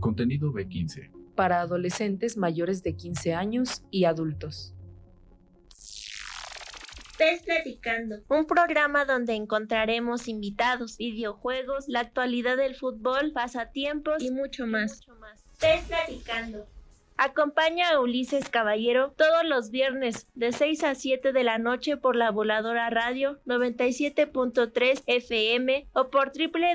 Contenido B15. Para adolescentes mayores de 15 años y adultos. PES Platicando, un programa donde encontraremos invitados, videojuegos, la actualidad del fútbol, pasatiempos y mucho más. PES Platicando. Acompaña a Ulises Caballero todos los viernes de 6 a 7 de la noche por La Voladora Radio 97.3 FM o por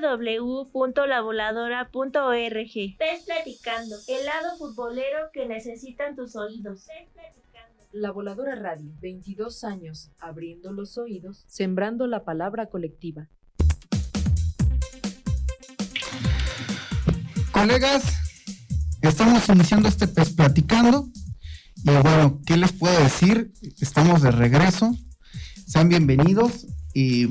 www.lavoladora.org. PES Platicando, el lado futbolero que necesitan tus oídos. La Voladora Radio, 22 años, abriendo los oídos, sembrando la palabra colectiva. Colegas, estamos iniciando este PES Platicando y bueno, ¿qué les puedo decir? Estamos de regreso, sean bienvenidos y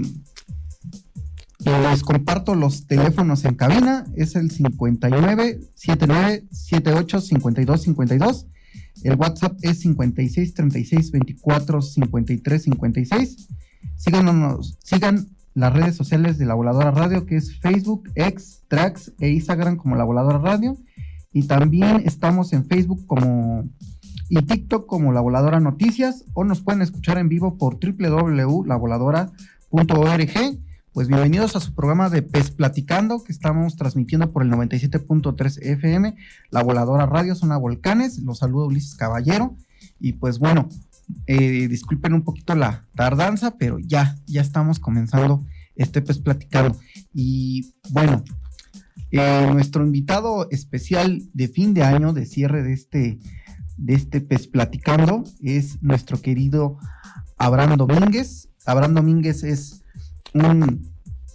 les comparto los teléfonos en cabina, es el 59 79 78 52 52. El WhatsApp es 56 36 24 53 56. Sigan las redes sociales de La Voladora Radio, que es Facebook, X, Trax e Instagram como La Voladora Radio. Y también estamos en Facebook y TikTok como La Voladora Noticias, o nos pueden escuchar en vivo por www.lavoladora.org. Pues bienvenidos a su programa de PES Platicando, que estamos transmitiendo por el 97.3 FM, La Voladora Radio, Zona Volcanes. Los saluda Ulises Caballero. Y pues bueno, disculpen un poquito la tardanza, pero ya estamos comenzando este PES Platicando. Y bueno, nuestro invitado especial de fin de año, de cierre de este PES Platicando, es nuestro querido Abraham Domínguez. Abraham Domínguez es un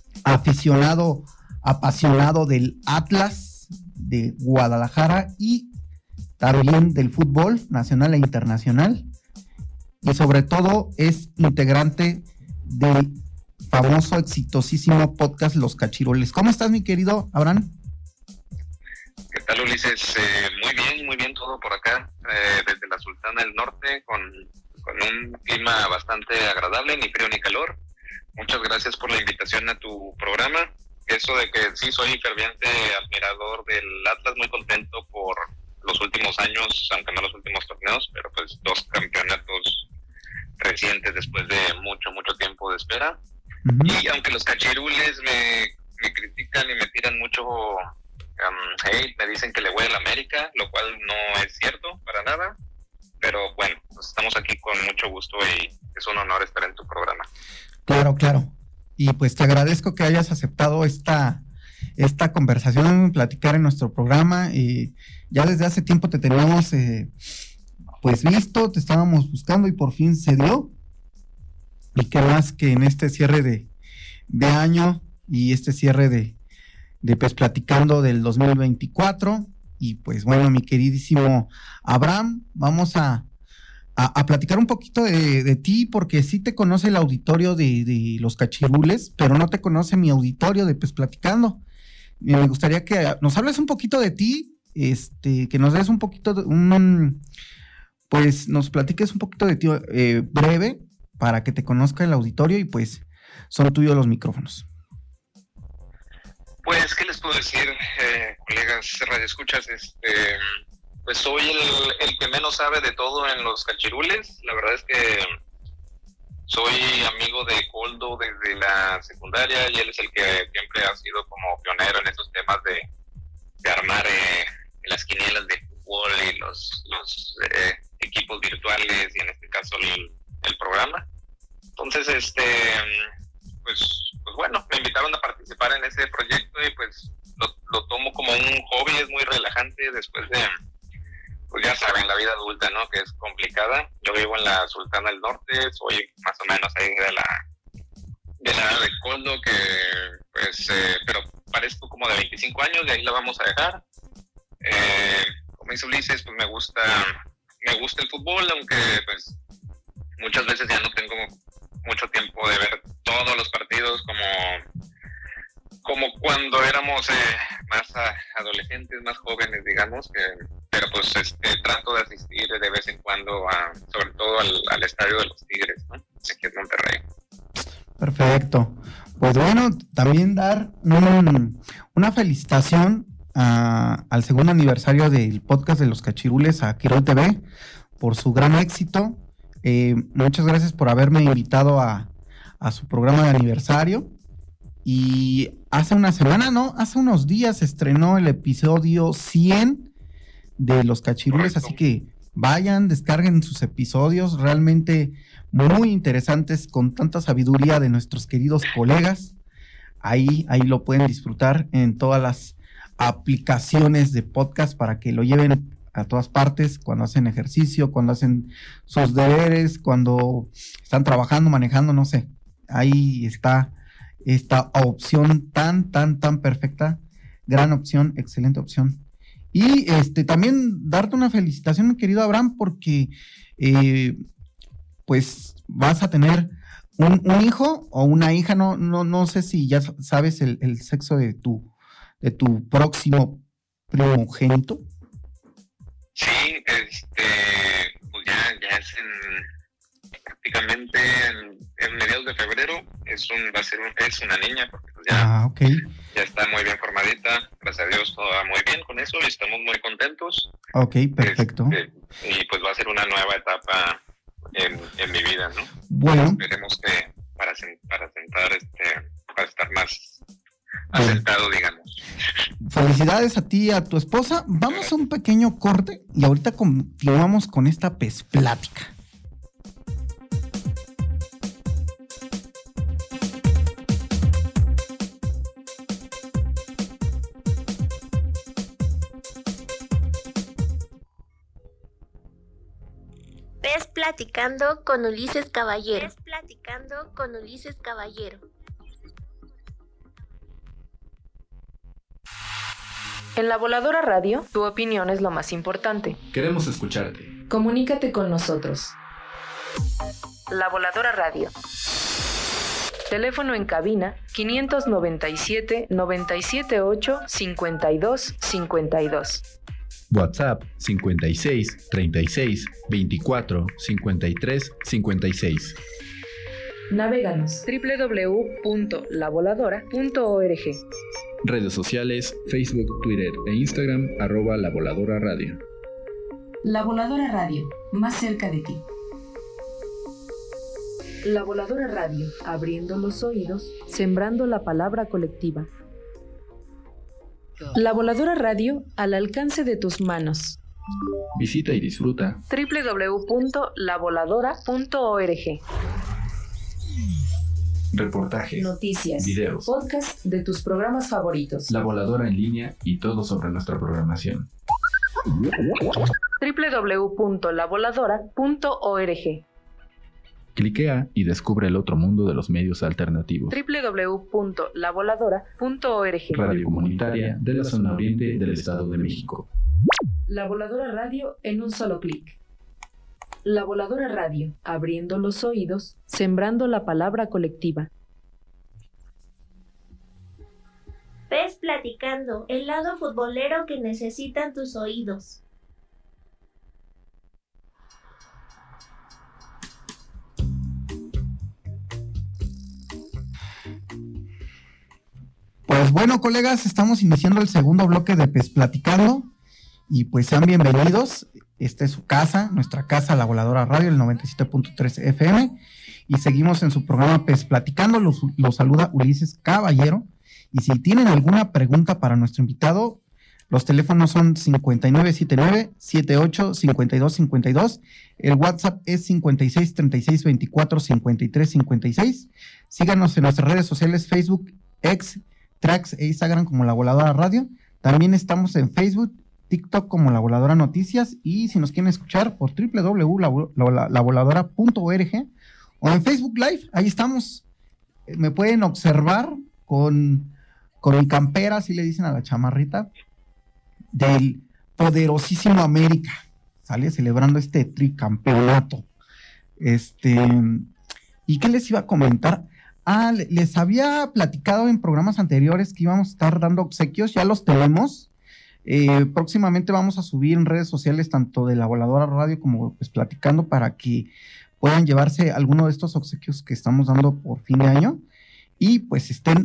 apasionado del Atlas de Guadalajara y también del fútbol nacional e internacional, y sobre todo es integrante del famoso, exitosísimo podcast Los Cachirules. ¿Cómo estás, mi querido Abraham? ¿Qué tal, Ulises? Muy bien todo por acá, desde la Sultana del Norte, con un clima bastante agradable, ni frío ni calor. Muchas gracias por la invitación a tu programa. Eso de que sí soy ferviente admirador del Atlas, muy contento por los últimos años, aunque no los últimos torneos, pero pues 2 campeonatos recientes después de mucho tiempo de espera. Uh-huh. Y aunque los cachirules me critican y me tiran mucho hate, me dicen que le voy a la América, lo cual no es cierto para nada, pero bueno, pues estamos aquí con mucho gusto y es un honor estar en tu programa. Claro. Y pues te agradezco que hayas aceptado esta conversación, platicar en nuestro programa. Ya desde hace tiempo te teníamos pues visto, te estábamos buscando y por fin se dio. Y qué más que en este cierre de año y este cierre de PES Platicando del 2024. Y pues bueno, mi queridísimo Abraham, vamos a platicar un poquito de ti, porque sí te conoce el auditorio de Los Cachirules, pero no te conoce mi auditorio de PES Platicando. Me gustaría que nos hables un poquito de ti, que nos des un poquito pues nos platiques un poquito de ti breve, para que te conozca el auditorio, y pues son tuyos los micrófonos. Pues, ¿qué les puedo decir, colegas radioescuchas? Pues soy el que menos sabe de todo en Los Cachirules. La verdad es que soy amigo de Coldo desde la secundaria, y él es el que siempre ha sido como pionero en esos temas de armar las quinielas de fútbol y los equipos virtuales, y en este caso el programa. Entonces, pues bueno, me invitaron a participar en ese proyecto y pues lo tomo como un hobby. Es muy relajante después de, pues ya saben, la vida adulta, ¿no? Que es complicada. Yo vivo en la Sultana del Norte, soy más o menos ahí de la edad de Coldo, que pues, pero parezco como de 25 años, y ahí la vamos a dejar. Como dice Ulises, pues me gusta el fútbol, aunque pues muchas veces ya no tengo mucho tiempo de ver todos los partidos como cuando éramos más adolescentes, más jóvenes, digamos, pero pues trato de asistir de vez en cuando sobre todo al estadio de los Tigres, ¿no? Aquí en Monterrey. Perfecto. Pues bueno, también dar una felicitación al segundo aniversario del podcast de Los Cachirules, a Quirol TV, por su gran éxito. Muchas gracias por haberme invitado a su programa de aniversario. Y hace una semana, ¿no? Hace unos días se estrenó el episodio 100 de Los Cachirules, así que vayan, descarguen sus episodios, realmente muy interesantes, con tanta sabiduría de nuestros queridos colegas. Ahí lo pueden disfrutar en todas las aplicaciones de podcast para que lo lleven a todas partes, cuando hacen ejercicio, cuando hacen sus deberes, cuando están trabajando, manejando, no sé. Ahí está esta opción tan perfecta, gran opción, excelente opción. Y también darte una felicitación, mi querido Abraham, porque pues vas a tener un hijo o una hija, no sé si ya sabes el sexo de tu próximo primogénito. Sí, pues ya es prácticamente en mediados de febrero. Es una niña, porque pues ya está muy bien formadita. Gracias a Dios todo va muy bien con eso y estamos muy contentos. Ok, perfecto. Y pues va a ser una nueva etapa en mi vida, ¿no? Bueno. Esperemos que para estar más asentado, digamos. Felicidades a ti y a tu esposa. Vamos a un pequeño corte y ahorita continuamos con esta plática. Platicando con Ulises Caballero. En La Voladora Radio, tu opinión es lo más importante. Queremos escucharte. Comunícate con nosotros. La Voladora Radio. Teléfono en cabina 597-978-5252. WhatsApp 56 36 24 53 56. Navéganos www.lavoladora.org. Redes sociales, Facebook, Twitter e Instagram, @La Voladora Radio. La Voladora Radio, más cerca de ti. La Voladora Radio, abriendo los oídos, sembrando la palabra colectiva. La Voladora Radio, al alcance de tus manos. Visita y disfruta www.lavoladora.org. Reportajes, noticias, videos, podcast de tus programas favoritos. La Voladora en línea y todo sobre nuestra programación. www.lavoladora.org. Cliquea y descubre el otro mundo de los medios alternativos. www.lavoladora.org. Radio comunitaria de la zona oriente del Estado de México. La Voladora Radio en un solo clic. La Voladora Radio, abriendo los oídos, sembrando la palabra colectiva. Pez Platicando, el lado futbolero que necesitan tus oídos. Pues bueno, colegas, estamos iniciando el segundo bloque de Pez Platicando y pues sean bienvenidos. Esta es su casa, nuestra casa, La Voladora Radio, el 97.3 FM, y seguimos en su programa Pez Platicando. Los saluda Ulises Caballero, y si tienen alguna pregunta para nuestro invitado, los teléfonos son 5979-785252, el WhatsApp es 5636245356. Síganos en nuestras redes sociales, Facebook, X, Tracks e Instagram como La Voladora Radio. También estamos en Facebook, TikTok como La Voladora Noticias, y si nos quieren escuchar por www.lavoladora.org o en Facebook Live, ahí estamos. Me pueden observar con mi campera, así le dicen a la chamarrita, del poderosísimo América, ¿sale? Celebrando este tricampeonato. ¿Y qué les iba a comentar? Les había platicado en programas anteriores que íbamos a estar dando obsequios, ya los tenemos. Próximamente vamos a subir en redes sociales tanto de La Voladora Radio como pues Platicando para que puedan llevarse alguno de estos obsequios que estamos dando por fin de año y pues estén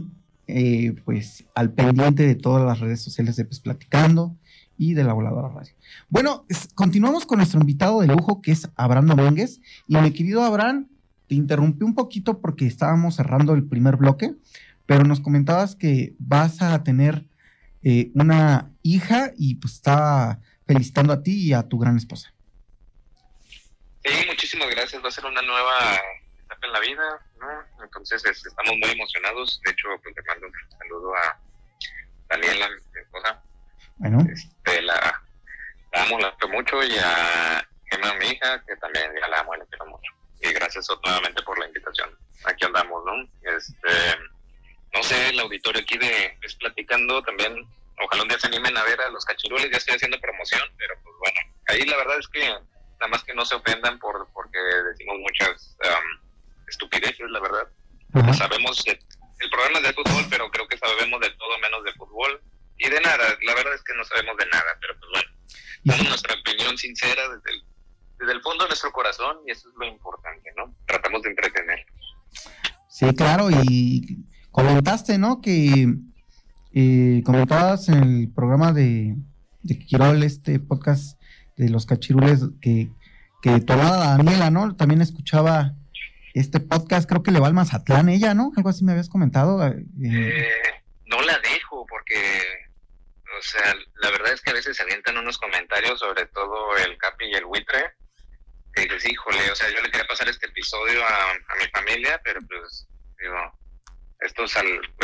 pues al pendiente de todas las redes sociales de Pues Platicando y de La Voladora Radio. Bueno, continuamos con nuestro invitado de lujo, que es Abraham Domínguez. Y mi querido Abraham, te interrumpí un poquito porque estábamos cerrando el primer bloque, pero nos comentabas que vas a tener una hija y pues estaba felicitando a ti y a tu gran esposa. Sí, muchísimas gracias. Va a ser una nueva etapa en la vida, ¿no? Entonces estamos muy emocionados. De hecho, pues, le mando un saludo a Daniela, mi esposa. Bueno. La amo, la quiero mucho, y a Gemma, mi hija, que también ya la amo y la quiero mucho. Y gracias nuevamente por la invitación. Aquí andamos, ¿no? No sé, el auditorio aquí de Pues Platicando también, ojalá un día se animen a ver a los cachirules. Ya estoy haciendo promoción, pero pues bueno, ahí la verdad es que nada más que no se ofendan porque decimos muchas estupideces, la verdad. Uh-huh. Sabemos, el programa es de fútbol, pero creo que sabemos de todo menos de fútbol. Y de nada, la verdad es que no sabemos de nada, pero pues bueno, damos nuestra opinión sincera desde el fondo de nuestro corazón, y eso es lo importante, ¿no? Tratamos de entretener. Sí, claro, y comentaste, ¿no? Que comentabas en el programa de Quirol, este podcast de los cachirules, que tu amada Daniela, ¿no? También escuchaba este podcast, creo que le va al Mazatlán ella, ¿no? Algo así me habías comentado. No la dejo porque, o sea, la verdad es que a veces se avientan unos comentarios, sobre todo el Capi y el Buitre, que dices, híjole, o sea, yo le quería pasar este episodio a mi familia, pero pues, digo, estos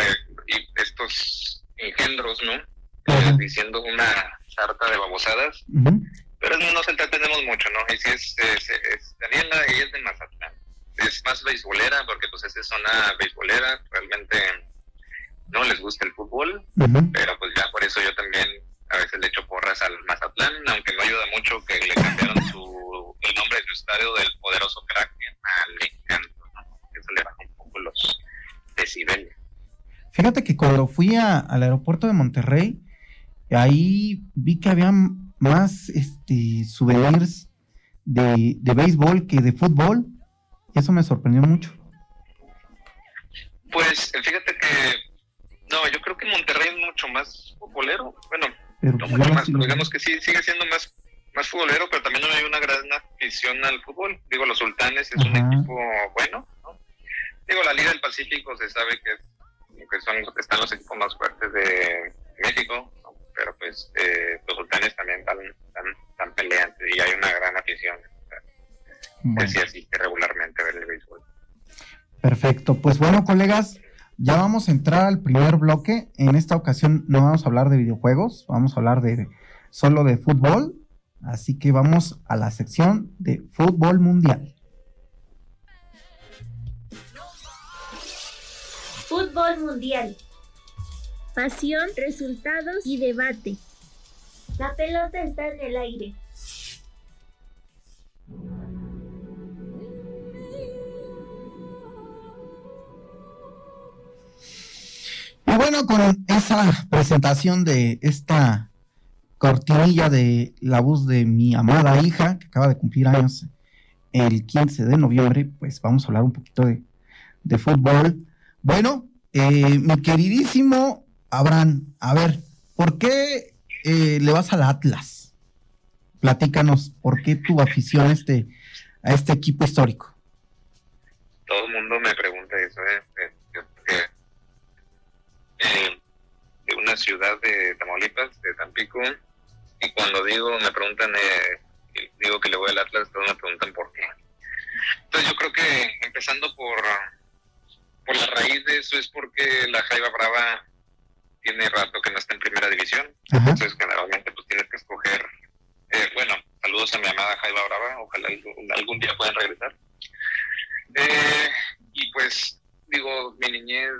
engendros, ¿no? Uh-huh. Diciendo una sarta de babosadas, Uh-huh. pero nos entretenemos mucho, ¿no? Y si es Daniela, ella es de Mazatlán, es más beisbolera, porque pues es de zona beisbolera, realmente no les gusta el fútbol, Uh-huh. pero pues ya por eso yo también a veces le echo porras al Mazatlán, aunque no ayuda mucho que le cambiaron el nombre de su estadio del poderoso Kraken al Encanto, ¿no? Eso le baja un poco los decibeles. Fíjate que cuando fui al aeropuerto de Monterrey, ahí vi que había más souvenirs de béisbol que de fútbol, y eso me sorprendió mucho. Pues fíjate que no, yo creo que Monterrey es mucho más futbolero, bueno, Pero no mucho más, pero digamos que sí, sigue siendo más futbolero, pero también no hay una gran afición al fútbol. Digo, los Sultanes es un equipo bueno, ¿no? Digo, la Liga del Pacífico se sabe que están los equipos más fuertes de México, ¿no? Pero pues los Sultanes también están peleantes y hay una gran afición, Bueno. que sí asiste regularmente a ver el béisbol. Perfecto, pues bueno, colegas, ya vamos a entrar al primer bloque. En esta ocasión no vamos a hablar de videojuegos, vamos a hablar solo de fútbol, así que vamos a la sección de fútbol mundial. Fútbol mundial. Pasión, resultados y debate. La pelota está en el aire. Y bueno, con esa presentación de esta cortinilla de la voz de mi amada hija, que acaba de cumplir años el 15 de noviembre, pues vamos a hablar un poquito de fútbol. Bueno, mi queridísimo Abraham, a ver, ¿por qué le vas al Atlas? Platícanos, ¿por qué tu afición a este equipo histórico? Todo el mundo me pregunta eso, de una ciudad de Tamaulipas, de Tampico, y cuando me preguntan, digo que le voy al Atlas, todos me preguntan por qué. Entonces yo creo que empezando por la raíz de eso es porque la Jaiba Brava tiene rato que no está en primera división. Ajá. Entonces generalmente pues tienes que escoger, bueno, saludos a mi amada Jaiba Brava, ojalá algún día puedan regresar. Y pues digo, mi niñez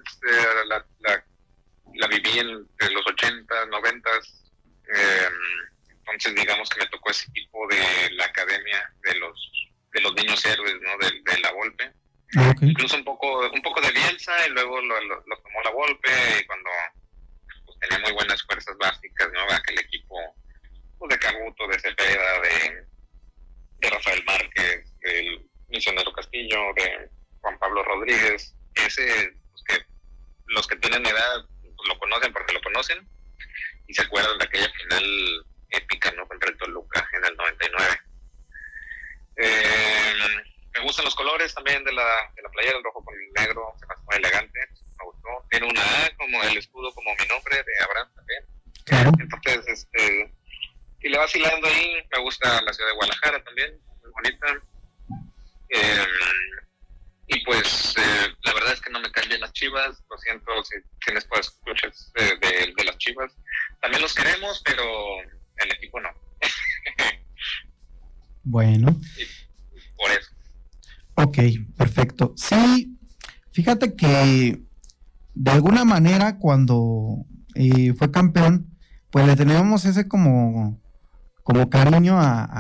la viví en los 80, 90, entonces digamos que me tocó ese tipo de la academia de los niños héroes, ¿no? De la Volpe. Okay. Incluso un poco de Bielsa, y luego lo tomó la Volpe, y cuando pues, tenía muy buenas fuerzas básicas, ¿no? Aquel equipo pues, de Cabuto, de Cepeda, de Rafael Márquez, del Misionero Castillo, de Juan Pablo Rodríguez, ese pues, que los que tienen edad pues lo conocen porque lo conocen y se acuerdan de aquella final épica, ¿no? Contra el Toluca en el 99. Me gustan los colores también de la playera, el rojo con el negro, se me hace muy elegante, me gustó. Tiene una A como el escudo, como mi nombre, de Abraham también. Claro. Entonces, y le va vacilando ahí. Me gusta la ciudad de Guadalajara también, muy bonita. Y pues, la verdad es que no me caen bien las Chivas, lo siento si tienes pues escuchas de las Chivas. También los queremos, pero el equipo no. Bueno. Por eso. Ok, perfecto. Sí, fíjate que de alguna manera cuando fue campeón, pues le teníamos ese como cariño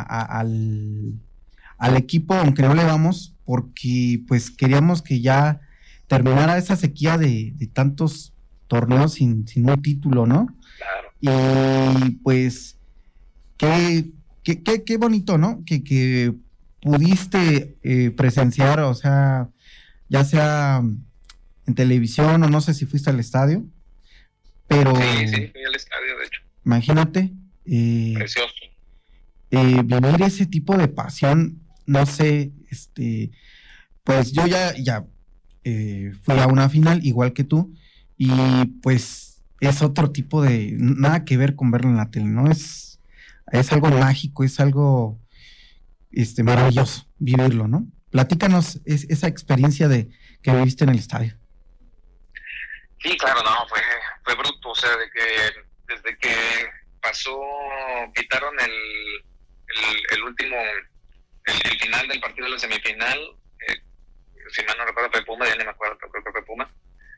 al equipo, aunque no le vamos, porque pues queríamos que ya terminara esa sequía de tantos torneos sin un título, ¿no? Claro. Y pues qué bonito, ¿no? Que pudiste presenciar, o sea, ya sea en televisión o no sé si fuiste al estadio, pero Sí, fui al estadio, de hecho. imagínate Precioso. vivir ese tipo de pasión, no sé, pues yo ya fui a una final igual que tú y pues es otro tipo de, nada que ver con verlo en la tele, ¿no? Es algo mágico, es algo maravilloso vivirlo, ¿no? Platícanos esa experiencia que viviste en el estadio. Sí, claro, no, fue bruto, o sea, desde que quitaron el último, el final del partido de la semifinal, si mal no recuerdo fue Puma, ya no me acuerdo, creo que fue Puma.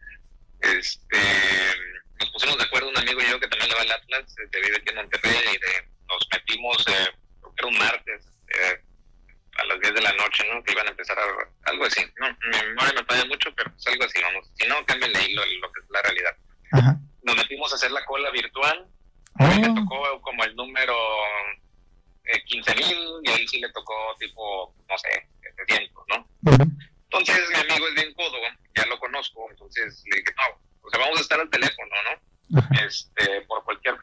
Nos pusimos de acuerdo un amigo y yo que también le va al Atlas, vive aquí en Monterrey, y nos metimos, creo que era un martes, a las 10 de la noche, ¿no? Que iban a empezar algo así. No, mi memoria me falla mucho, pero pues algo así, vamos. Si no, cámbienle ahí lo que es la realidad. Ajá. Nos metimos a hacer la cola virtual. Oh. A mí me tocó como el número 15,000 y a él sí le tocó tipo, no sé, 700, ¿no? Uh-huh. Entonces mi amigo es bien codo, ya lo conozco, entonces le dije, no, o sea, vamos a estar al teléfono, ¿no? Uh-huh. Por cualquier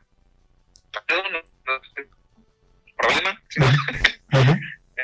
problema. ¿Sí? Uh-huh.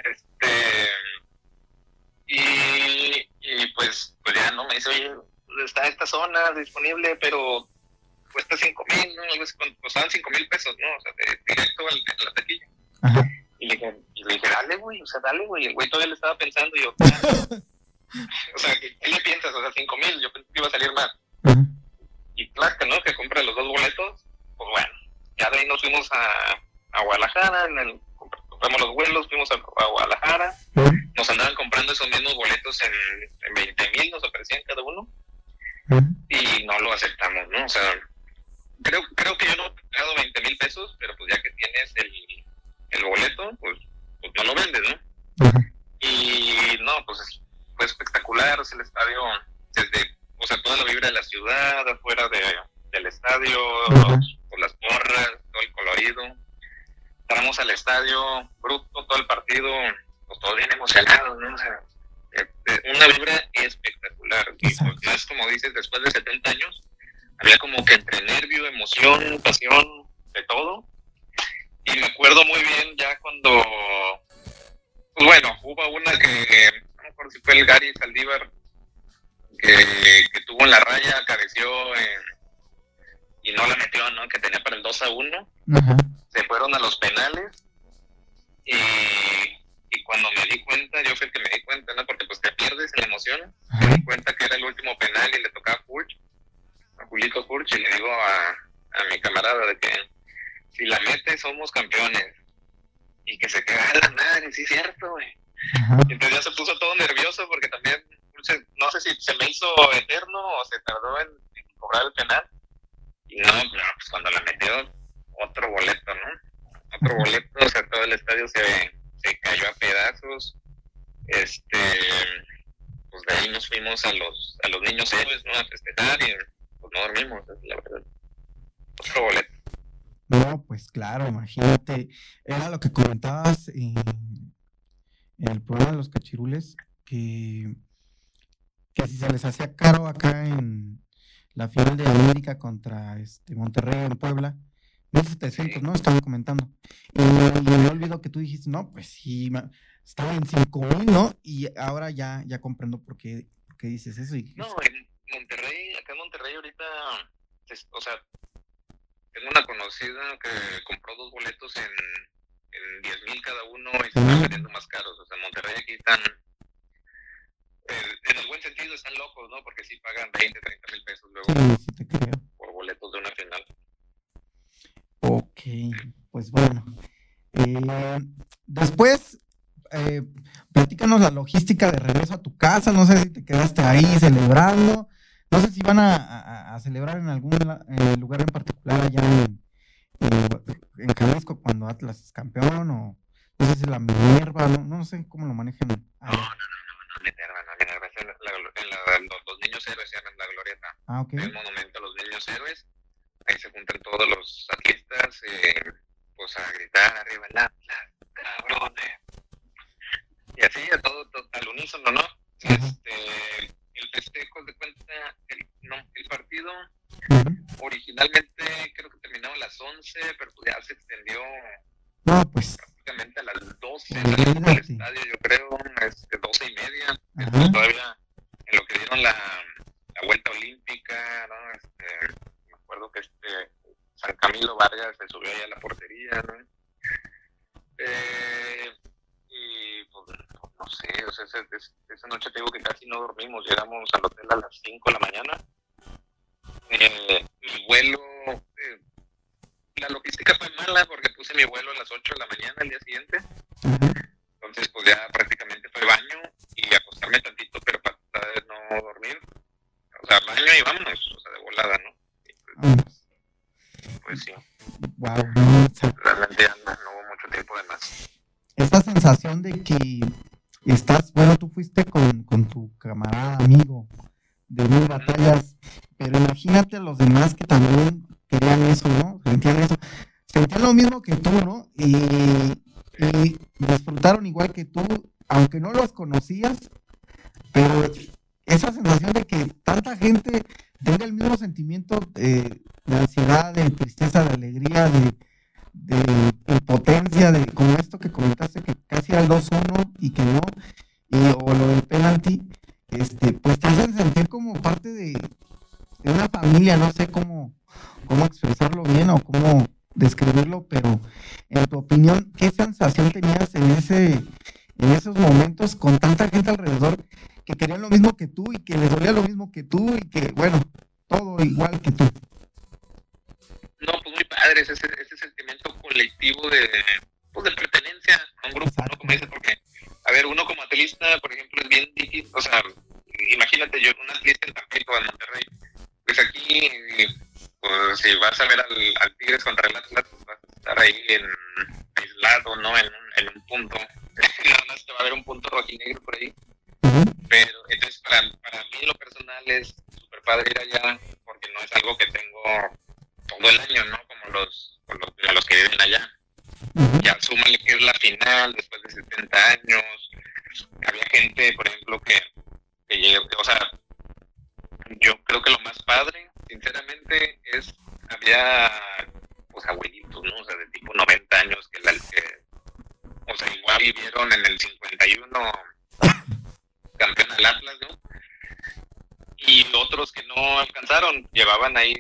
Y pues ya no me dice, oye, está esta zona disponible, pero cuesta 5,000, ¿no? Costaban 5,000 pesos, ¿no? O sea, directo a la taquilla. Ajá. Y le dije, dale, güey, o sea, dale, güey. El güey todavía le estaba pensando y yo, o sea, ¿qué le piensas? O sea, 5,000, yo pensé que iba a salir más. Uh-huh. Y claro, ¿no? Que compra los 2 boletos, pues bueno, ya de ahí nos fuimos a Guadalajara, compramos los vuelos, fuimos a Guadalajara, Uh-huh. nos andaban comprando esos mismos boletos en 20,000, nos ofrecían cada uno, Uh-huh. y no lo aceptamos, ¿no? O sea, creo que yo no he pagado 20,000 pesos, pero pues ya que tienes el boleto, pues no lo vendes, ¿no? Uh-huh. Y no, pues fue espectacular, o sea, el estadio, o sea, toda la vibra de la ciudad, afuera del estadio, Uh-huh. las porras, todo el colorido. Entramos al estadio, bruto, todo el partido, pues todos bien emocionados, ¿no? O sea, una vibra espectacular. Y pues más, como dices, después de 70 años, había como que entre nervio, emoción, pasión, de todo. Y me acuerdo muy bien ya cuando, pues bueno, hubo una que, no me acuerdo si fue el Gary Saldívar, que tuvo en la raya, cabeció y no la metió, ¿no? Que tenía para el 2-1. Uh-huh. Se fueron a los penales y cuando me di cuenta, yo fui el que me di cuenta, ¿no? Porque pues te pierdes en la emoción. Uh-huh. Me di cuenta que era el último penal y le tocaba a Julito Furch, y le digo a mi camarada de que si la mete somos campeones. Y que se queda a la madre, sí es cierto, güey. Uh-huh. Entonces ya se puso todo nervioso porque también, no sé si se me hizo eterno o se tardó en cobrar el penal. Y no, pues cuando la metió, otro boleto, ¿no? Otro boleto, o sea, todo el estadio se cayó a pedazos. Pues de ahí nos fuimos a los niños héroes, ¿no? A festejar y pues no dormimos, la verdad. Otro boleto. No, pues claro, imagínate, era lo que comentabas en el programa de los cachirules, que si se les hacía caro acá en la final de América contra Monterrey en Puebla. 1,700, ¿no? Estaban comentando. Y me olvidó que tú dijiste, no, pues sí, estaba en 5,000, ¿no? Y ahora ya comprendo por qué dices eso. No, en Monterrey, acá en Monterrey ahorita, o sea, tengo una conocida que compró 2 boletos en 10,000 cada uno y se están vendiendo más caros. O sea, en Monterrey aquí están, en el buen sentido, están locos, ¿no? Porque sí pagan 20, 30 mil pesos luego sí te creo. Por boletos de una final. Ok, pues bueno. Después, platícanos la logística de regreso a tu casa. No sé si te quedaste ahí celebrando. No sé si van a celebrar en algún lugar en particular allá en Jalisco cuando Atlas es campeón, o no sé si la Minerva, no sé cómo lo manejan. No, Minerva. Los niños héroes se llaman la glorieta. Ok. El monumento a los niños héroes. Ahí se juntan todos los atlistas, pues a gritar arriba el Atlas, cabrones. Y así, a todo al unísono, ¿no? El festejo de cuenta, el partido originalmente creo que terminaba a las 11, pero ya se extendió prácticamente a las 12 en el estadio, yo creo, 12:30. Después todavía en lo que dieron la vuelta olímpica, ¿no? Me acuerdo que San Camilo Vargas se subió ahí a la portería, ¿no? Y pues no sé, o sea, esa noche te digo que casi no dormimos, llegamos al hotel a las 5 de la mañana. Mi vuelo, la logística fue mala porque puse mi vuelo a las 8 de la mañana al día siguiente. Entonces pues ya prácticamente fue baño y acostarme tantito, pero para no dormir. O sea, baño y vámonos, o sea, de volada, ¿no? Pues sí. Wow, realmente ya no hubo mucho tiempo de más. Esta sensación de que tú fuiste con tu camarada, amigo, de 1000 batallas, pero imagínate a los demás que también querían eso, ¿no? Sentían lo mismo que tú, ¿no? Y disfrutaron igual que tú, aunque no los conocías, pero esa sensación de que tanta gente tenga el mismo sentimiento de ansiedad, de tristeza, de alegría, de impotencia, de como esto que comentaste, que casi era el 2-1 y que no, o lo del penalti, pues te hacen sentir como parte de una familia. No sé cómo expresarlo bien o cómo describirlo, pero en tu opinión, ¿qué sensación tenías en esos momentos con tanta gente alrededor que querían lo mismo que tú y que les dolía lo mismo que tú y que, bueno, todo igual que tú? No, pues muy padre ese sentimiento colectivo de pertenencia a un grupo, ¿no? Como dices, porque, a ver, uno como atlista, por ejemplo, es bien difícil, o sea, imagínate yo, un atlista en Tampico, en Monterrey, pues aquí, pues si vas a ver al Tigres contra el Atlas, pues vas a estar ahí aislado, ¿no? En un punto, nada más te va a ver un punto rojinegro por ahí. Pero entonces para mí en lo personal es súper padre ir allá, porque no es algo que tengo todo el año, ¿no? Como los que viven allá. Ya súmale que es la final después de 70 años. Había gente, por ejemplo, que llegó, o sea, yo creo que lo más padre, sinceramente, había pues abuelitos, ¿no? O sea, de tipo 90 años que o sea, igual vivieron en el 51 campeón del Atlas, ¿no? Y otros que no alcanzaron, llevaban ahí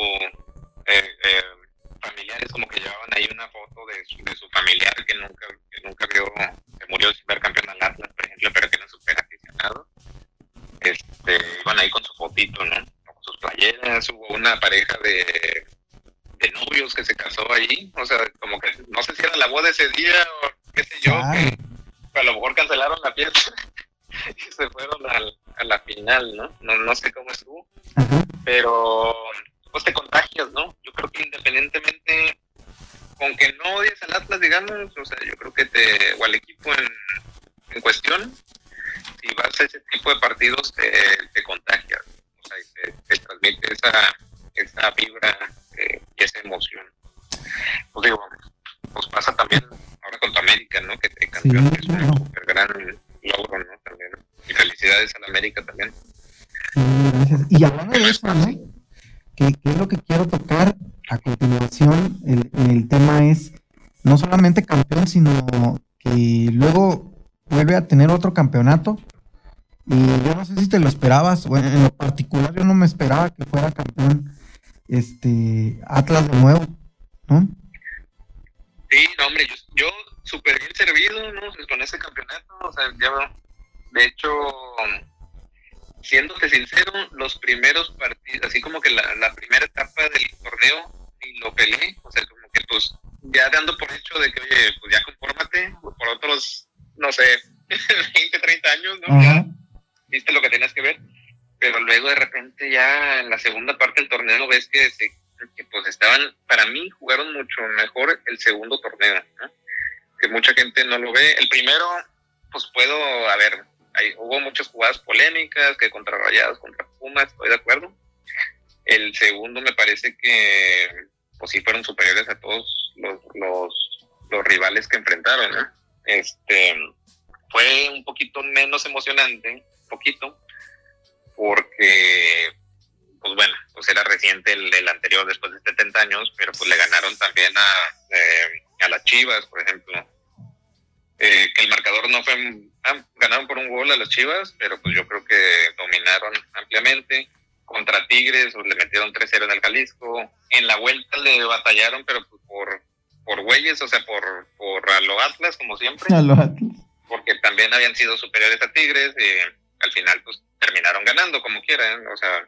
familiares, como que llevaban ahí una foto de su familiar que nunca vio, se murió sin ver campeón al Atlas, por ejemplo, pero que era súper aficionado. Iban ahí con su fotito, ¿no? Con sus playeras. Hubo una pareja de novios que se casó ahí, o sea, como que no sé si era la boda ese día o qué sé yo, que a lo mejor cancelaron la fiesta y se fueron a la final, ¿no? No sé cómo estuvo, pero pues te contagias, ¿no? Yo creo que independientemente, con que no odies al Atlas, digamos, o sea, yo creo que o al equipo en cuestión, si vas a ese tipo de partidos te contagias, o sea, y te transmite esa vibra y esa emoción. Pues digo, pues pasa también ahora con tu América, ¿no? Que te campeón, sí, es un super gran logro, ¿no? También. Y felicidades a la América también. Gracias. Y hablando de eso, ¿no? no solamente campeón, sino que luego vuelve a tener otro campeonato. Y yo no sé si te lo esperabas, bueno, en lo particular yo no me esperaba que fuera campeón Atlas de nuevo, ¿no? Sí, no, hombre, yo súper bien servido, ¿no? Con ese campeonato, o sea, ya, de hecho, siéndote sincero, los primeros partidos, así como que la primera etapa del torneo, y lo peleé, o sea, como que pues, ya dando por hecho de que, oye, pues ya confórmate, por otros, no sé, 20, 30 años, ¿no? Uh-huh. Ya viste lo que tenías que ver, pero luego de repente ya en la segunda parte del torneo ves que pues estaban, para mí jugaron mucho mejor el segundo torneo, ¿no? Que mucha gente no lo ve. El primero, pues hubo muchas jugadas polémicas, que contra Rayados, contra Pumas, estoy de acuerdo. El segundo me parece que pues sí fueron superiores a todos los rivales que enfrentaron, ¿no? Fue un poquito menos emocionante, porque pues bueno, pues era reciente el anterior después de 70 años, pero pues le ganaron también a las Chivas, por ejemplo. Que el marcador no fue... ganaron por un gol a las Chivas, pero pues yo creo que dominaron ampliamente. Contra Tigres pues, le metieron 3-0 en el Jalisco. En la vuelta le batallaron, pero pues por güeyes, o sea, por a lo Atlas, como siempre. A los Atlas. Porque también habían sido superiores a Tigres y al final pues terminaron ganando como quieran, o sea...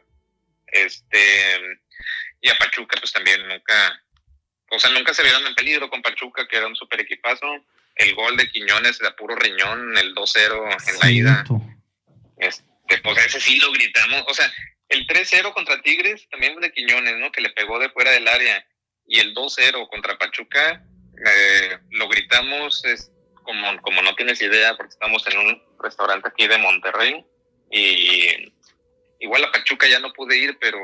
y a Pachuca pues también nunca se vieron en peligro con Pachuca, que era un super equipazo. El gol de Quiñones de puro riñón, el 2-0 en la ida, pues ese sí lo gritamos, o sea, el 3-0 contra Tigres también de Quiñones, ¿no? Que le pegó de fuera del área, y el 2-0 contra Pachuca lo gritamos como no tienes idea, porque estamos en un restaurante aquí de Monterrey, y igual a Pachuca ya no pude ir, pero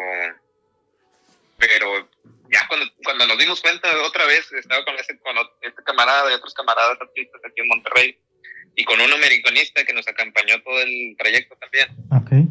ya cuando nos dimos cuenta otra vez, estaba con este camarada y otros camaradas artistas aquí en Monterrey, y con un americanista que nos acompañó todo el trayecto también. Okay.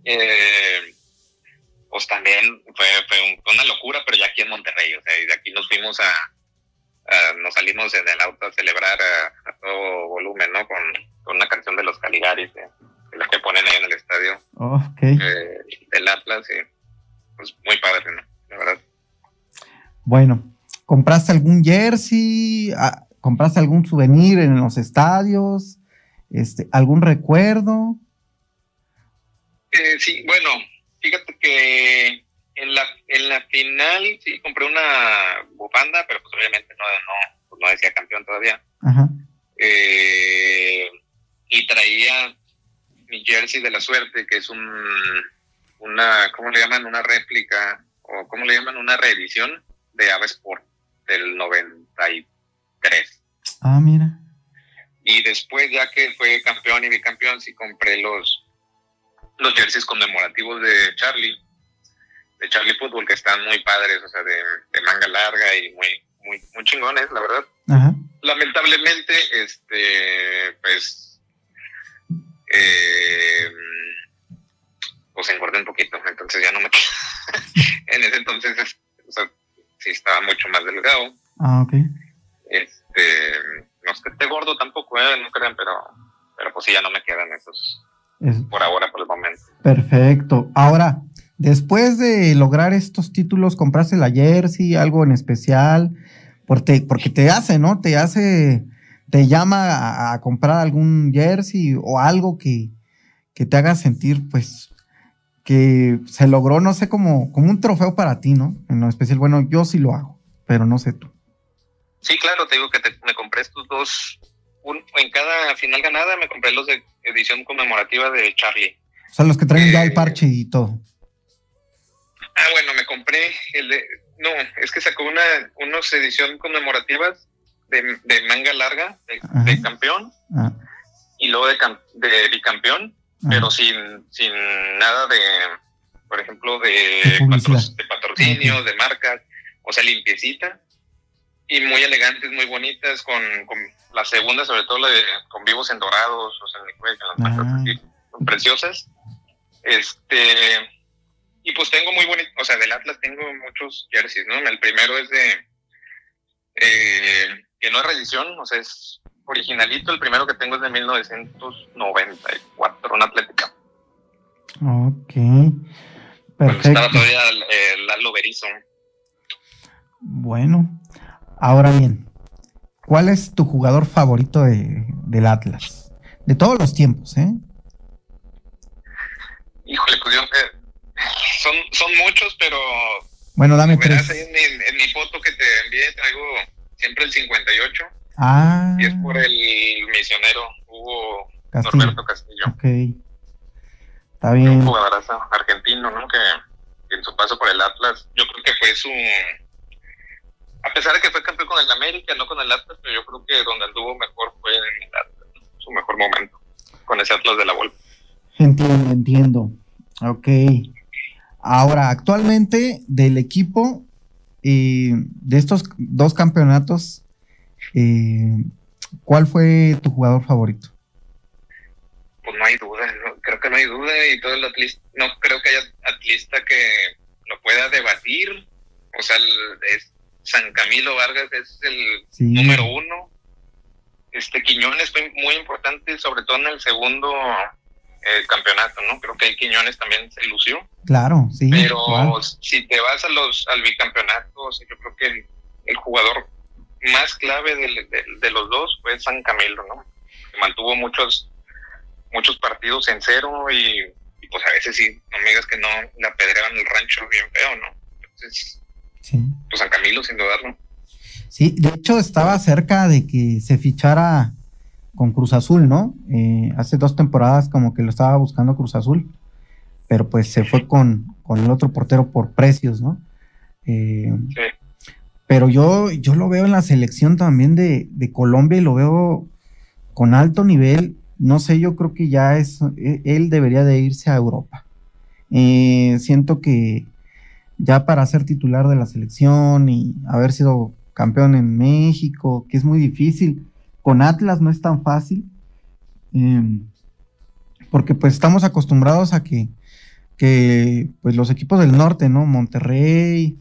Pues también fue una locura, pero ya aquí en Monterrey, o sea, y de aquí nos fuimos nos salimos en el auto a celebrar a todo volumen, ¿no? Con una canción de los Caligaris, de las que ponen ahí en el estadio. Okay. Del Atlas, y pues muy padre, ¿no? La verdad. Bueno, ¿compraste algún jersey? ¿Compraste algún souvenir en los estadios? ¿Algún recuerdo? Sí, bueno, fíjate que en la final sí compré una bufanda, pero pues obviamente no decía campeón todavía. Ajá. Y traía mi jersey de la suerte, que es una, ¿cómo le llaman? Una réplica, o ¿cómo le llaman? Una reedición de Ava Sport del 93. Ah, mira. Y después, ya que fue campeón y bicampeón, sí compré los jerseys conmemorativos de Charlie Fútbol, que están muy padres, o sea, de manga larga y muy chingones, la verdad. Ajá. Lamentablemente, pues engordé un poquito, entonces ya no me en ese entonces, o sea, sí estaba mucho más delgado. Ah, ok. No es que esté gordo tampoco, no crean, pero pues sí, ya no me quedan esos por ahora, por el momento. Perfecto. Ahora, después de lograr estos títulos, ¿compraste la jersey, algo en especial? Porque te hace, ¿no? Te llama a comprar algún jersey o algo que te haga sentir, pues, que se logró, no sé, como un trofeo para ti, ¿no? En lo especial, bueno, yo sí lo hago, pero no sé tú. Sí, claro, te digo que me compré estos dos. En cada final ganada me compré los de edición conmemorativa de Charlie. O sea, los que traen ya el parche y todo. Bueno, me compré es que sacó unas edición conmemorativas de manga larga, de campeón, y luego de bicampeón, pero sin nada de, por ejemplo, de patrocinios, de marcas, o sea, limpiecita, y muy elegantes, muy bonitas, con la segunda, sobre todo con vivos en dorados, o sea, en las marcas así, preciosas. Y pues tengo muy bonito, o sea, del Atlas tengo muchos jerseys, ¿no? El primero es no es reedición, o sea, es originalito. El primero que tengo es de 1994, una Atlética. Ok, Cuando perfecto. estaba todavía Lalo Berizzo. Bueno, ahora bien, ¿cuál es tu jugador favorito del Atlas? De todos los tiempos, ¿eh? Híjole, pues son muchos, pero Bueno, dame verás tres. ahí en mi foto que te envié, traigo siempre el 58, Ah, y es por el misionero Hugo Castillo. Norberto Castillo. Ok, está Un bien. jugadorazo argentino, ¿no? Que en su paso por el Atlas, yo creo que fue a pesar de que fue campeón con el América, no con el Atlas, pero yo creo que donde anduvo mejor fue en el Atlas, ¿no? Su mejor momento, con ese Atlas de la Volpe. Entiendo. Ok. Ahora, actualmente del equipo, de estos dos campeonatos, ¿cuál fue tu jugador favorito? Pues no hay duda, creo que no hay duda, y todo el atlista, no creo que haya atlista que lo pueda debatir. O sea, San Camilo Vargas es el número uno. Quiñones fue muy importante, sobre todo en el segundo campeonato, ¿no? Creo que ahí Quiñones también se lució. Claro, sí. Pero igual. si te vas al bicampeonato, o sea, yo creo que el jugador más clave de los dos fue San Camilo, ¿no? Mantuvo muchos partidos en cero y pues a veces sí, no me digas que no le apedreaban el rancho bien feo, ¿no? Entonces, Sí. pues San Camilo, sin dudarlo. Sí, de hecho estaba cerca de que se fichara con Cruz Azul, ¿no? Hace 2 temporadas como que lo estaba buscando Cruz Azul, pero pues se fue con el otro portero por precios, ¿no? Sí. Pero yo lo veo en la selección también de Colombia y lo veo con alto nivel. No sé, yo creo que ya él debería de irse a Europa. Siento que ya para ser titular de la selección y haber sido campeón en México, que es muy difícil, con Atlas no es tan fácil, porque pues estamos acostumbrados a que pues los equipos del norte, ¿no? Monterrey,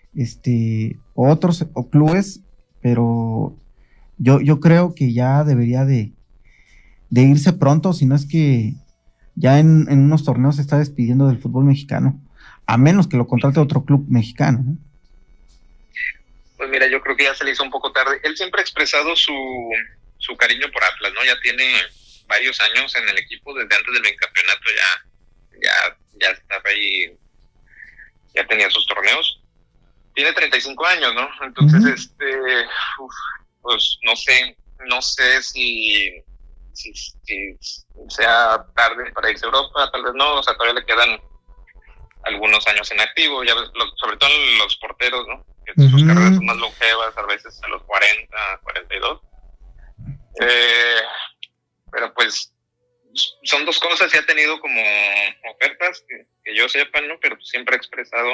otros o clubes, pero yo creo que ya debería de irse pronto, si no es que ya en unos torneos se está despidiendo del fútbol mexicano, a menos que lo contrate otro club mexicano, ¿no? Pues mira, yo creo que ya se le hizo un poco tarde. Él siempre ha expresado su cariño por Atlas, ¿no? Ya tiene varios años en el equipo, desde antes del bicampeonato ya estaba ahí, ya tenía sus torneos. Tiene 35 años, ¿no? Entonces, pues no sé si sea tarde para irse a Europa, tal vez no, o sea, todavía le quedan algunos años en activo, ya ves, sobre todo los porteros, ¿no? Que sus carreras son más longevas, a veces a los 40, 42. Pero pues son dos cosas, y ha tenido como ofertas que yo sepa, ¿no? Pero siempre ha expresado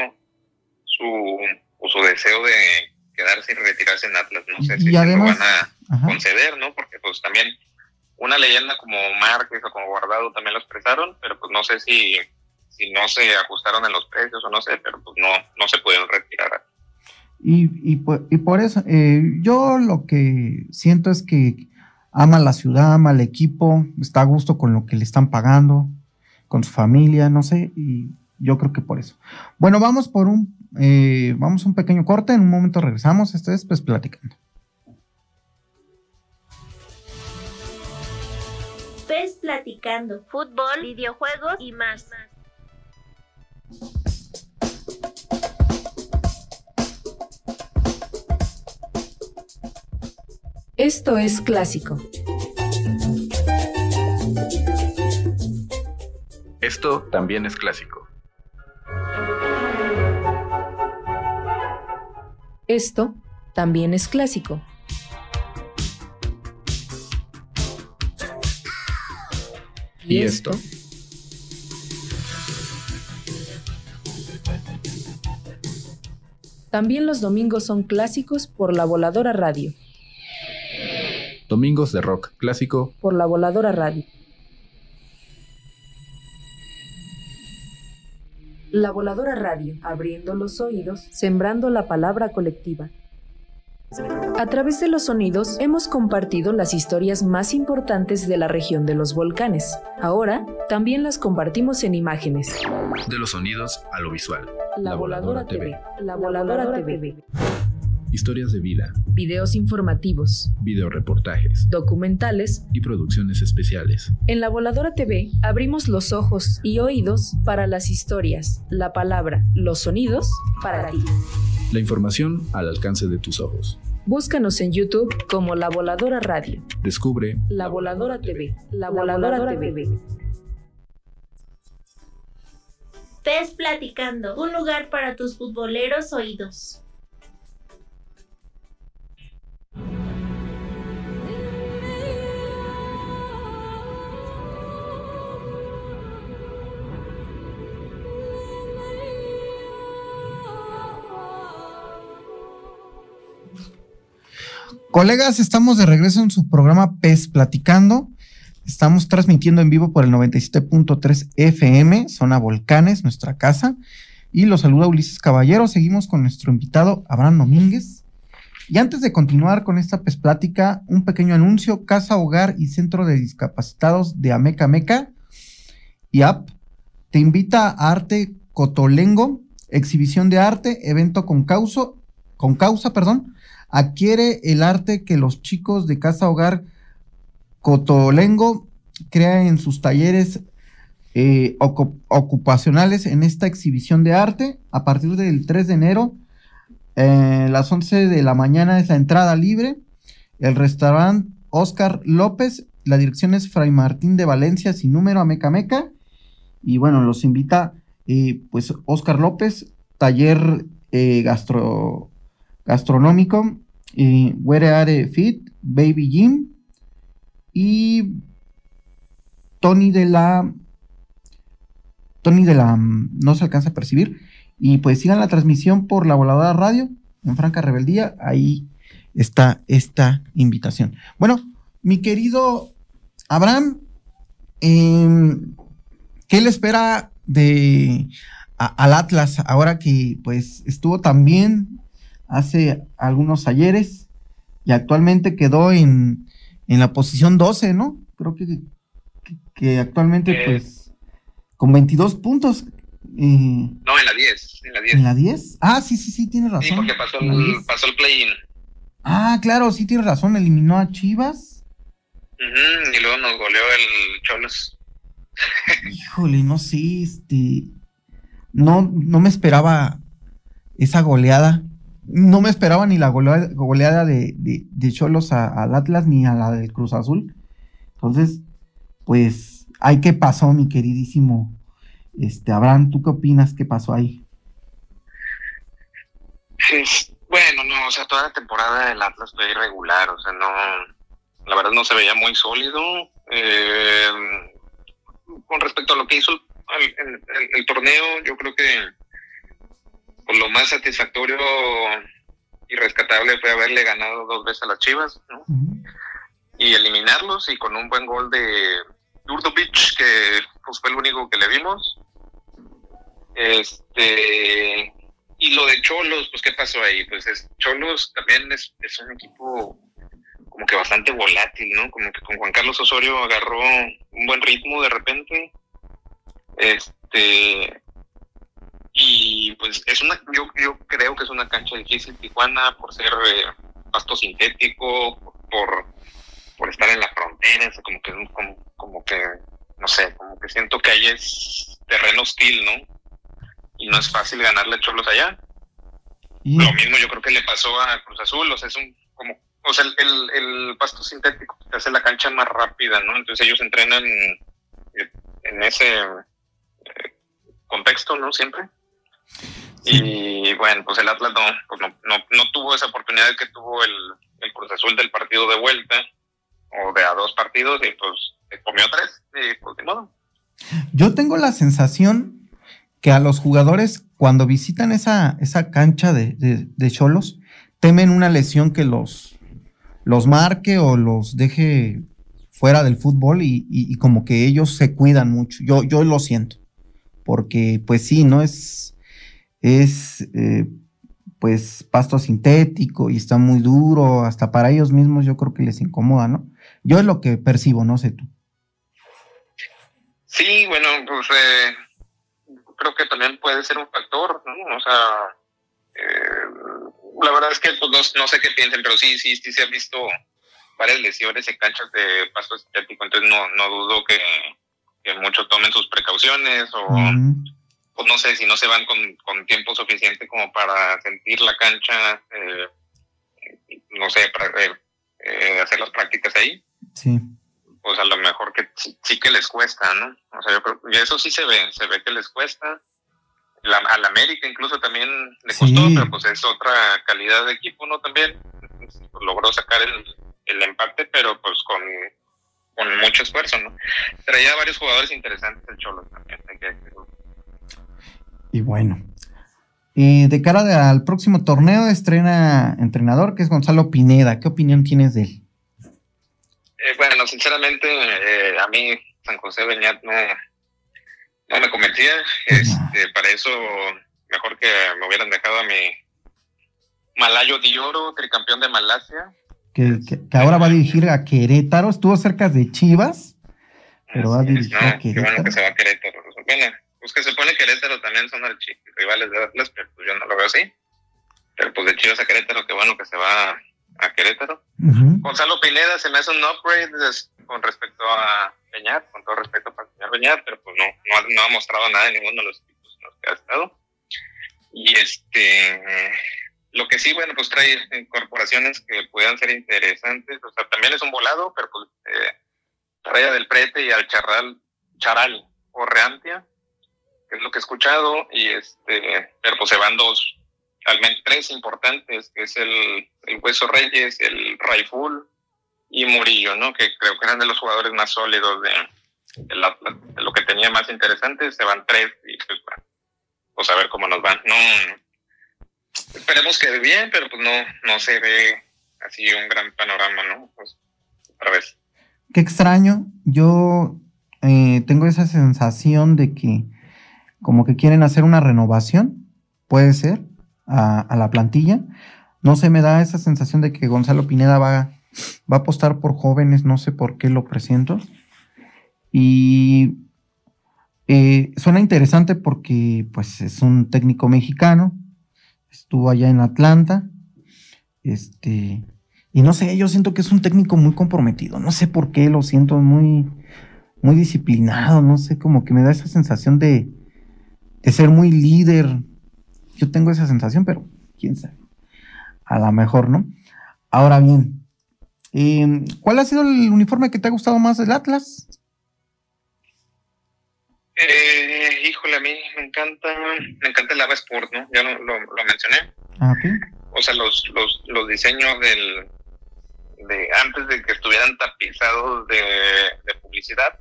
su deseo de quedarse y retirarse en Atlas. No sé si además, lo van a conceder, ¿no? Porque pues también una leyenda como Márquez o como Guardado también lo expresaron, pero pues no sé si no se ajustaron en los precios o no sé, pero pues no se pudieron retirar. Y por eso, yo lo que siento es que ama la ciudad, ama el equipo, está a gusto con lo que le están pagando, con su familia, no sé, y yo creo que por eso. Bueno, vamos a un pequeño corte, en un momento regresamos, esto es pues platicando. PES Platicando, fútbol, videojuegos y más. Esto es clásico. Esto también es clásico. Esto también es clásico. ¿Y esto? También los domingos son clásicos por La Voladora Radio. Domingos de rock clásico por La Voladora Radio. La Voladora Radio, abriendo los oídos, sembrando la palabra colectiva. A través de los sonidos hemos compartido las historias más importantes de la región de los volcanes. Ahora también las compartimos en imágenes. De los sonidos a lo visual. La Voladora TV. La Voladora TV. Historias de vida, Videos informativos, videoreportajes documentales. y producciones especiales. En La Voladora TV abrimos los ojos y oídos para las historias, la palabra, los sonidos para ti. La información al alcance de tus ojos. Búscanos en YouTube como La Voladora Radio. Descubre La Voladora TV. La Voladora TV. PES Platicando, un lugar para tus futboleros oídos. Colegas, estamos de regreso en su programa PES Platicando. Estamos transmitiendo en vivo por el 97.3 FM, Zona Volcanes, nuestra casa. Y los saluda Ulises Caballero. Seguimos con nuestro invitado, Abraham Domínguez. Y antes de continuar con esta PES Plática, un pequeño anuncio. Casa Hogar y Centro de Discapacitados de Ameca Meca y AP te invita a Arte Cotolengo, exhibición de arte, evento con causa. Adquiere el arte que los chicos de Casa Hogar Cotolengo crean en sus talleres ocupacionales en esta exhibición de arte. A partir del 3 de enero, las 11 de la mañana es la entrada libre. El restaurante Óscar López, la dirección es Fray Martín de Valencia, sin número, Ameca Meca. Y bueno, los invita pues Óscar López, taller gastronómico, Where Are Fit, Baby Gym y Tony de la no se alcanza a percibir. Y pues sigan la transmisión por La Voladora Radio en Franca Rebeldía. Ahí está esta invitación. Bueno, mi querido Abraham, ¿qué le espera al Atlas ahora que pues estuvo tan bien hace algunos ayeres y actualmente quedó en la posición 12, ¿no? Creo que actualmente pues con 22 puntos. No, en la 10. ¿En la 10? Ah, sí, tiene razón. Sí, porque pasó el play-in. Ah, claro, sí tiene razón, eliminó a Chivas. Y luego nos goleó el Cholos. Híjole, no sé, no me esperaba esa goleada. No me esperaba ni la goleada de Cholos al Atlas ni a la del Cruz Azul. Entonces, pues, ¿ahí qué pasó, mi queridísimo Abraham? ¿Tú qué opinas? ¿Qué pasó ahí? Bueno, no, o sea, toda la temporada del Atlas fue irregular, o sea, no, la verdad no se veía muy sólido. Con respecto a lo que hizo el torneo, yo creo que pues, lo más satisfactorio y rescatable fue haberle ganado 2 veces a las Chivas, ¿no? Y eliminarlos, y con un buen gol de Durdovic, que pues, fue el único que le vimos. Y lo de Cholos, pues ¿qué pasó ahí? Pues Cholos también es un equipo como que bastante volátil, ¿no? Como que con Juan Carlos Osorio agarró un buen ritmo de repente. Y pues yo creo que es una cancha difícil Tijuana por ser pasto sintético, por estar en la frontera, o sea, como que no sé, como que siento que ahí es terreno hostil, ¿no? Y no es fácil ganarle a Cholos allá. Lo mismo yo creo que le pasó a Cruz Azul, o sea, el pasto sintético te hace la cancha más rápida, ¿no? Entonces ellos entrenan en ese contexto, ¿no? Siempre. Sí. Y bueno, pues el Atlas no tuvo esa oportunidad que tuvo el Cruz Azul del partido de vuelta, o de a 2 partidos, y pues comió 3, y pues de modo. Yo tengo la sensación que a los jugadores, cuando visitan esa cancha de Cholos, temen una lesión que los marque o los deje fuera del fútbol, y como que ellos se cuidan mucho. Yo lo siento, porque pues sí, ¿no? pues pasto sintético y está muy duro, hasta para ellos mismos yo creo que les incomoda, ¿no? Yo es lo que percibo, no sé tú. Sí, bueno, pues creo que también puede ser un factor, ¿no? O sea, la verdad es que pues, no sé qué piensen, pero sí se han visto varias lesiones en canchas de pasto sintético, entonces no dudo que muchos tomen sus precauciones o pues no sé si no se van con tiempo suficiente como para sentir la cancha, no sé, para hacer las prácticas ahí. Sí. Pues a lo mejor que sí que les cuesta, ¿no? O sea, yo creo que eso sí se ve que les cuesta. A la América incluso también le costó, pero pues es otra calidad de equipo, ¿no? También pues, logró sacar el empate, pero pues con mucho esfuerzo, ¿no? Traía varios jugadores interesantes el Cholo también, hay que decirlo. Y bueno, de cara al próximo torneo estrena entrenador, que es Gonzalo Pineda. ¿Qué opinión tienes de él? Bueno, sinceramente, a mí San José Beñat no me convencía. Para eso, mejor que me hubieran dejado a mi Malayo de Oro, tricampeón de Malasia. Que ahora va a dirigir a Querétaro. Estuvo cerca de Chivas, pero va a dirigir a Querétaro. Qué bueno que se va a Querétaro. Bueno, pues que se pone Querétaro también son rivales de Atlas, pero pues yo no lo veo así. Pero pues de Chivas a Querétaro, qué bueno que se va a Querétaro. Gonzalo Pineda se me hace un upgrade con respecto a Beñat, con todo respeto para el señor Beñat, pero pues no ha mostrado nada en ninguno de los equipos en los que ha estado. Y lo que sí, bueno, pues trae incorporaciones que puedan ser interesantes. O sea, también es un volado, pero pues trae a Del Prete y al Charal Orreantia, que es lo que he escuchado, y pero pues se van al menos 3 importantes, que es el Hueso Reyes, el Raiful y Murillo, ¿no? Que creo que eran de los jugadores más sólidos de lo que tenía más interesante. Se van 3 y pues a ver cómo nos van. No, esperemos que bien, pero pues no se ve así un gran panorama, ¿no? Pues otra vez. Qué extraño. Yo tengo esa sensación de que como que quieren hacer una renovación, puede ser, a la plantilla. No sé, me da esa sensación de que Gonzalo Pineda va a apostar por jóvenes, no sé por qué lo presiento. Y suena interesante porque pues es un técnico mexicano, estuvo allá en Atlanta, y no sé, yo siento que es un técnico muy comprometido, no sé por qué, lo siento muy, muy disciplinado, no sé, como que me da esa sensación de ser muy líder. Yo tengo esa sensación, pero quién sabe. A lo mejor, ¿no? Ahora bien, ¿cuál ha sido el uniforme que te ha gustado más del Atlas? Híjole, a mí me encanta el Ava Sport, ¿no? Ya lo mencioné. Okay. O sea, los diseños de antes de que estuvieran tapizados de publicidad.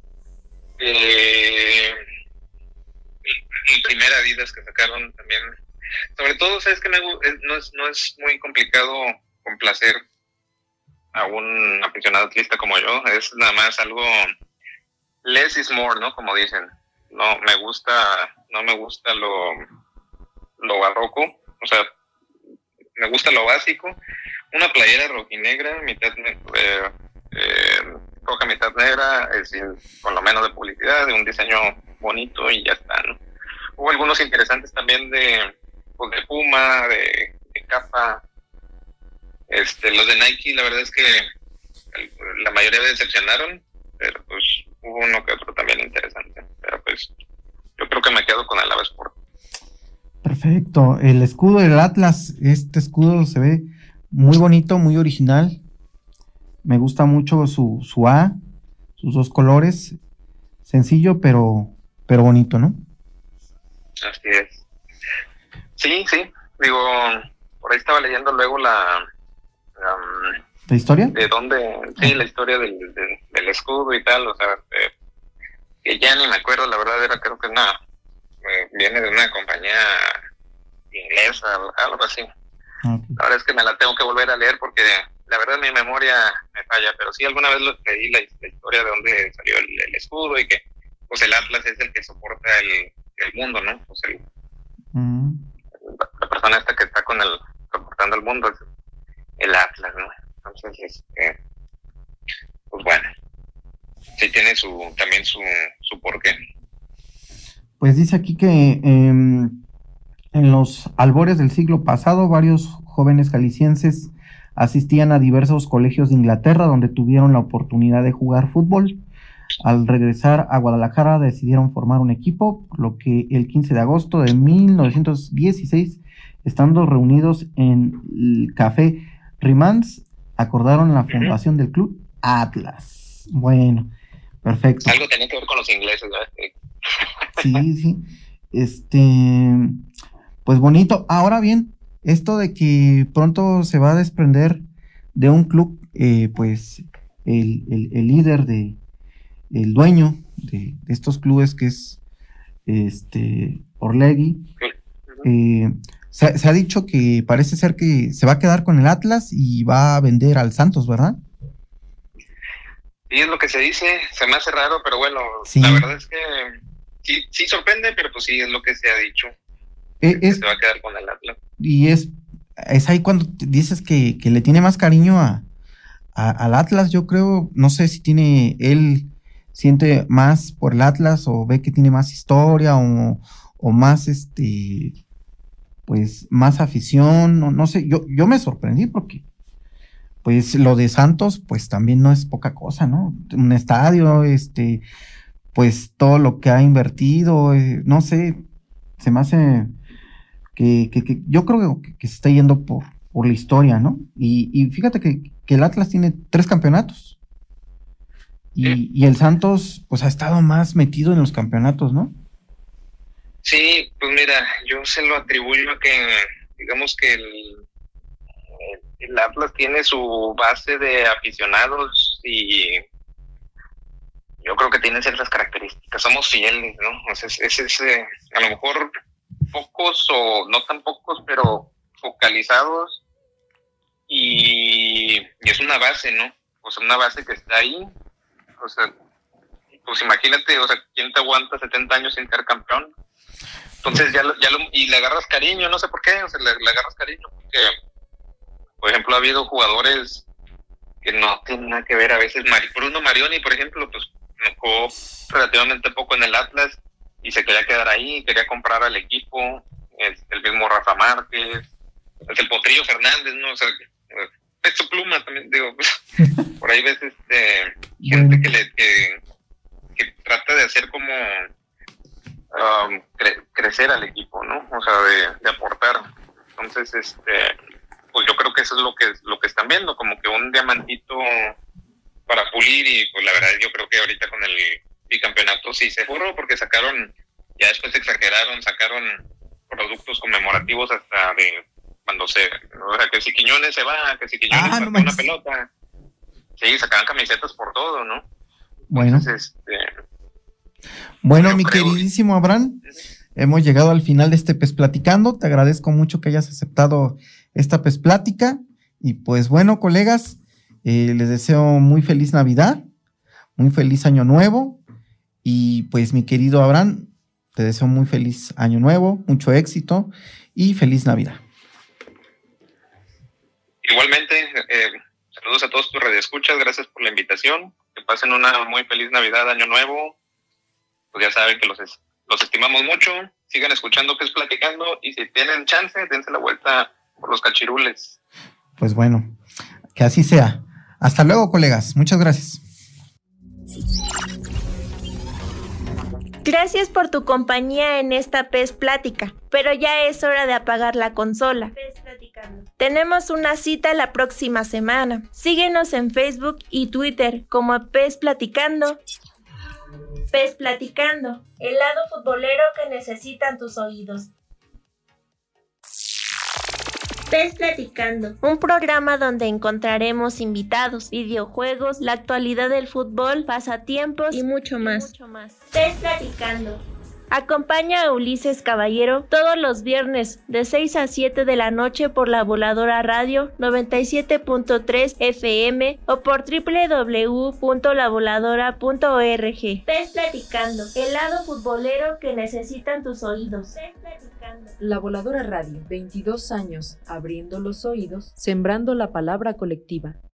El primer Adidas que sacaron también, sobre todo, sabes que no es muy complicado complacer a un aficionado atlista como yo, es nada más algo less is more, ¿no? Como dicen, no me gusta lo barroco, o sea, me gusta lo básico, una playera rojinegra, mitad roja, mitad negra, es decir, con lo menos de publicidad, de un diseño bonito y ya está, ¿no? Hubo algunos interesantes también de Puma, de capa. Los de Nike, la verdad es que la mayoría me decepcionaron, pero pues hubo uno que otro también interesante. Pero pues yo creo que me quedo con el Ava Sport. Perfecto. El escudo del Atlas, este escudo se ve muy bonito, muy original. Me gusta mucho su A, sus 2 colores. Sencillo, pero bonito, ¿no? Así es. Sí. Digo, por ahí estaba leyendo luego la historia. ¿De dónde? Sí, la historia del escudo y tal, o sea, que ya ni me acuerdo, la verdad creo que viene de una compañía inglesa, algo así. Okay. La verdad es que me la tengo que volver a leer porque la verdad mi memoria me falla, pero sí alguna vez leí la historia de dónde salió el escudo y que pues el Atlas es el que soporta el mundo, ¿no? Pues la persona esta que está reportando al mundo es el Atlas, ¿no? Entonces, pues bueno, sí tiene también su porqué. Pues dice aquí que en los albores del siglo pasado, varios jóvenes jaliscienses asistían a diversos colegios de Inglaterra donde tuvieron la oportunidad de jugar fútbol. Al regresar a Guadalajara decidieron formar un equipo, lo que el 15 de agosto de 1916, estando reunidos en el Café Rimans, acordaron la fundación del club Atlas. Bueno, perfecto. Algo tenía que ver con los ingleses, ¿verdad? Sí. Pues bonito. Ahora bien, esto de que pronto se va a desprender de un club, pues el líder el dueño de estos clubes, que es Orlegui, se ha dicho que parece ser que se va a quedar con el Atlas y va a vender al Santos, ¿verdad? Sí, es lo que se dice, se me hace raro, pero bueno, sí. La verdad es que sí sorprende, pero pues sí, es lo que se ha dicho, que se va a quedar con el Atlas. Y es ahí cuando dices que le tiene más cariño al Atlas. Yo creo, no sé si él siente más por el Atlas o ve que tiene más historia o más pues más afición, no sé, yo me sorprendí porque pues lo de Santos pues también no es poca cosa, ¿no? Un estadio, pues todo lo que ha invertido, no sé, se me hace que yo creo que se está yendo por la historia, ¿no? Y fíjate que el Atlas tiene 3 campeonatos. Y el Santos, pues, ha estado más metido en los campeonatos, ¿no? Sí, pues mira, yo se lo atribuyo a que, digamos que el Atlas tiene su base de aficionados y yo creo que tiene ciertas características. Somos fieles, ¿no? O sea, a lo mejor pocos o no tan pocos, pero focalizados y es una base, ¿no? O sea, una base que está ahí. O sea, pues imagínate, o sea, ¿quién te aguanta 70 años sin ser campeón? Entonces y le agarras cariño, no sé por qué, o sea, le agarras cariño porque, por ejemplo, ha habido jugadores que no tienen nada que ver a veces. Bruno Marioni, por ejemplo, pues jugó relativamente poco en el Atlas y se quería quedar ahí, quería comprar al equipo, el mismo Rafa Márquez, el Potrillo Fernández, ¿no? O sea, Pecho Pluma también, digo, por ahí ves gente que trata de hacer como crecer al equipo, ¿no? O sea, de aportar. Entonces, pues yo creo que eso es lo que están viendo, como que un diamantito para pulir, y pues la verdad yo creo que ahorita con el bicampeonato sí se forró porque sacaron productos conmemorativos hasta de cuando o sea, que si Quiñones se va, que si Quiñones sacó una pelota. Sí, sacaban camisetas por todo, ¿no? Bueno. Entonces, bueno, mi queridísimo Abraham, hemos llegado al final de este Pez Platicando. Te agradezco mucho que hayas aceptado esta Pez Plática. Y pues bueno, colegas, les deseo muy feliz Navidad, muy feliz Año Nuevo. Y pues mi querido Abraham, te deseo muy feliz Año Nuevo, mucho éxito y feliz Navidad. Igualmente, saludos a todos tus radioescuchas, gracias por la invitación, que pasen una muy feliz Navidad, Año Nuevo. Pues ya saben que los estimamos mucho, sigan escuchando Pez Platicando y si tienen chance, dense la vuelta por los Cachirules. Pues bueno, que así sea. Hasta luego, colegas, muchas gracias. Gracias por tu compañía en esta Pez Plática, pero ya es hora de apagar la consola. Pez Platicando. Tenemos una cita la próxima semana. Síguenos en Facebook y Twitter como Pez Platicando. Pez Platicando, el lado futbolero que necesitan tus oídos. Pez Platicando, un programa donde encontraremos invitados, videojuegos, la actualidad del fútbol, pasatiempos y mucho más. Pez Platicando. Acompaña a Ulises Caballero todos los viernes de 6 a 7 de la noche por La Voladora Radio 97.3 FM o por www.lavoladora.org. Pez Platicando, el lado futbolero que necesitan tus oídos. Pez Platicando. La Voladora Radio, 22 años, abriendo los oídos, sembrando la palabra colectiva.